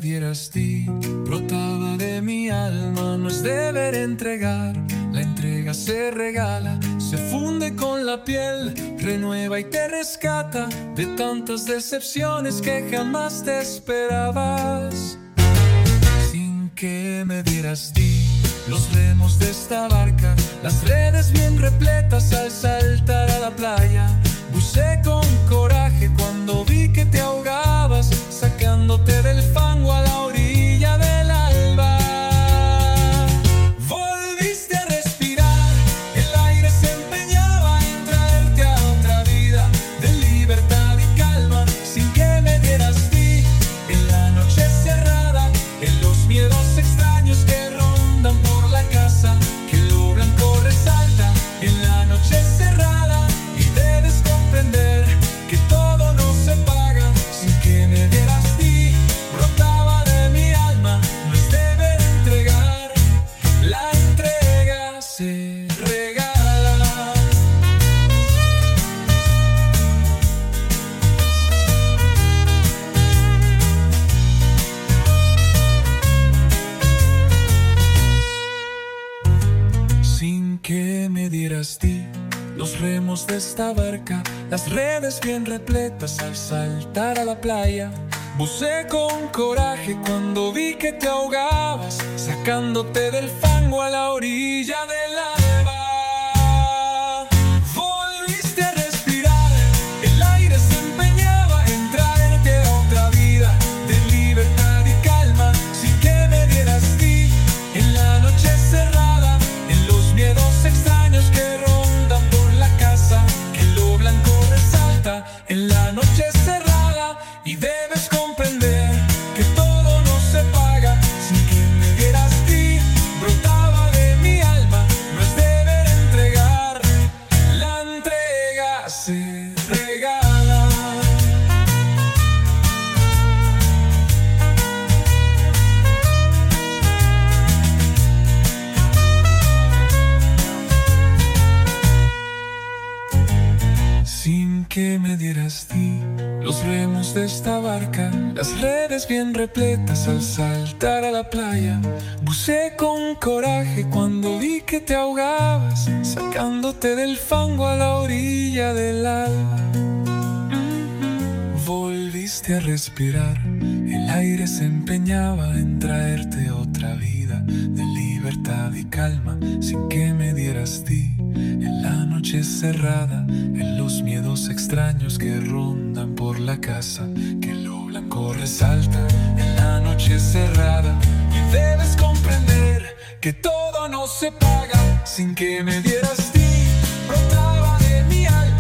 dieras ti, brotaba de mi alma. No es deber entregar, la entrega se regala, se funde con la piel, renueva y te rescata de tantas decepciones que jamás te esperabas. Sin que me dieras ti los remos de esta barca, las redes bien repletas al saltar a la playa. Bucé con coraje cuando vi que te ahogabas, sacándote del fango a la orilla del alba. Volviste a respirar, el aire se empeñaba en traerte a otra vida de libertad y calma, sin que me dieras ti. En la noche cerrada, en los miedos extraños que rondan por la casa, que lo blanco resalta en la noche cerrada, y debes comprender que todo no se paga. Sin que me dieras ti, brotaba de mi alma. No es deber entregar, la entrega se regala. Sin que me dieras ti los remos de esta barca, las redes bien repletas al saltar a la playa. Bucé con coraje cuando vi que te ahogabas, sacándote del fango a la orilla del alba. Volviste a respirar, el aire se empeñaba en traerte a otra vida de libertad y calma, sin que me dieras ti. En la noche cerrada, en los miedos extraños que rondan por la casa, que lo blanco resalta en la noche cerrada, y debes comprender que todo no se paga. Sin que me dieras ti, brotaba de mi alma. No es deber entregar, la entrega se regala. Sin que me dieras ti los remos de esta barca, las redes bien repletas al saltar a la playa. Bucé con coraje cuando vi que te ahogabas, sacándote del fango a la orilla del alba. Volviste a respirar, el aire se empeñaba en traerte otra vida de libertad y calma, sin que me dieras ti. En la noche cerrada, en los miedos extraños que rondan por la casa, que lo blanco resalta en la noche cerrada, y debes comprender que todo no se paga. Sin que me dieras ti, brotaba de mi alma.